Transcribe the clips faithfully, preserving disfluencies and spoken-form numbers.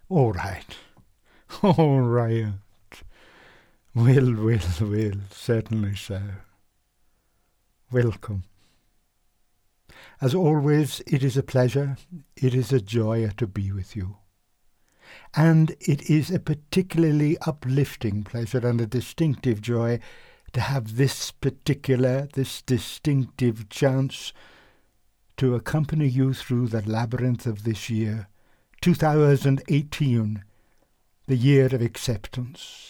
All right. All right. Will, will, will. Certainly so. Welcome. As always, it is a pleasure, it is a joy to be with you. And it is a particularly uplifting pleasure and a distinctive joy to have this particular, this distinctive chance to accompany you through the labyrinth of this year, two thousand eighteen, the year of acceptance.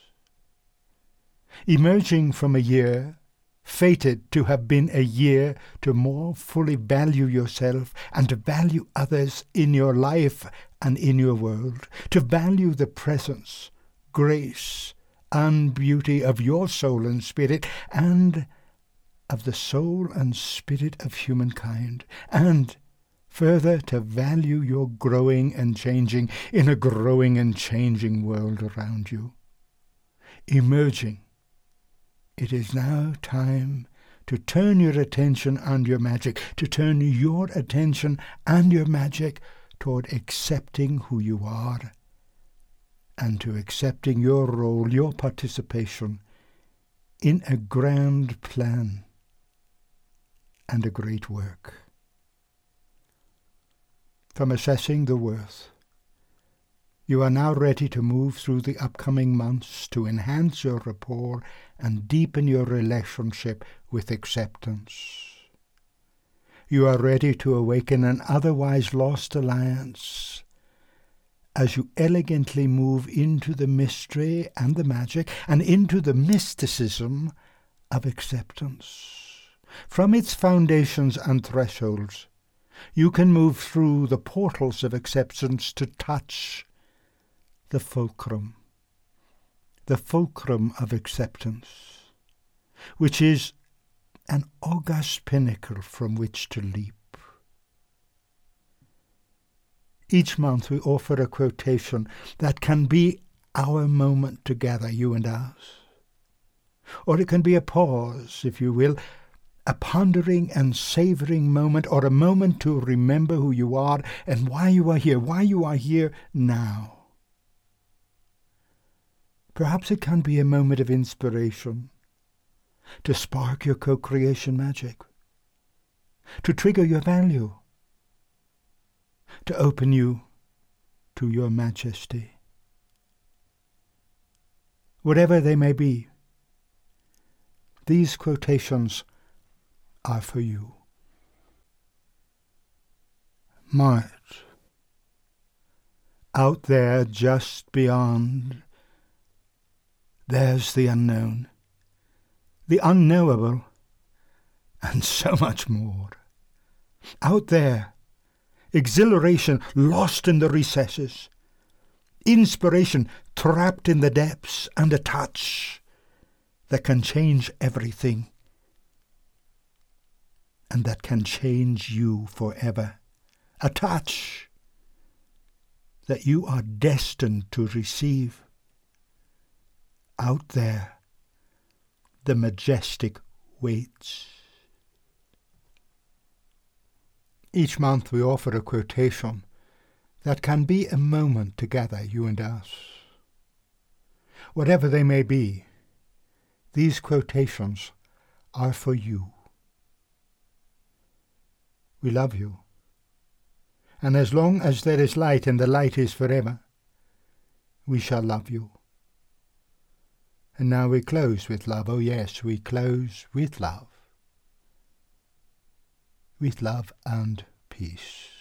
Emerging from a year fated to have been a year to more fully value yourself and to value others in your life and in your world, to value the presence, grace, and beauty of your soul and spirit, and of the soul and spirit of humankind, and further to value your growing and changing in a growing and changing world around you. Emerging, it is now time to turn your attention and your magic, to turn your attention and your magic toward accepting who you are and to accepting your role, your participation in a grand plan and a great work. From assessing the worth, you are now ready to move through the upcoming months to enhance your rapport and deepen your relationship with acceptance. You are ready to awaken an otherwise lost alliance as you elegantly move into the mystery and the magic and into the mysticism of acceptance. From its foundations and thresholds, you can move through the portals of acceptance to touch the fulcrum, the fulcrum of acceptance, which is an august pinnacle from which to leap. Each month we offer a quotation that can be our moment together, you and us. Or it can be a pause, if you will, a pondering and savouring moment, or a moment to remember who you are and why you are here, why you are here now. Perhaps it can be a moment of inspiration to spark your co-creation magic, to trigger your value, to open you to your majesty. Whatever they may be, these quotations are for you. March. Out there just beyond, there's the unknown, the unknowable, and so much more. Out there, exhilaration lost in the recesses, inspiration trapped in the depths, and a touch that can change everything and that can change you forever. A touch that you are destined to receive. Out there, the majestic waits. Each month we offer a quotation that can be a moment together, you and us. Whatever they may be, these quotations are for you. We love you. And as long as there is light, and the light is forever, we shall love you. And now we close with love. Oh yes, we close with love. With love and peace.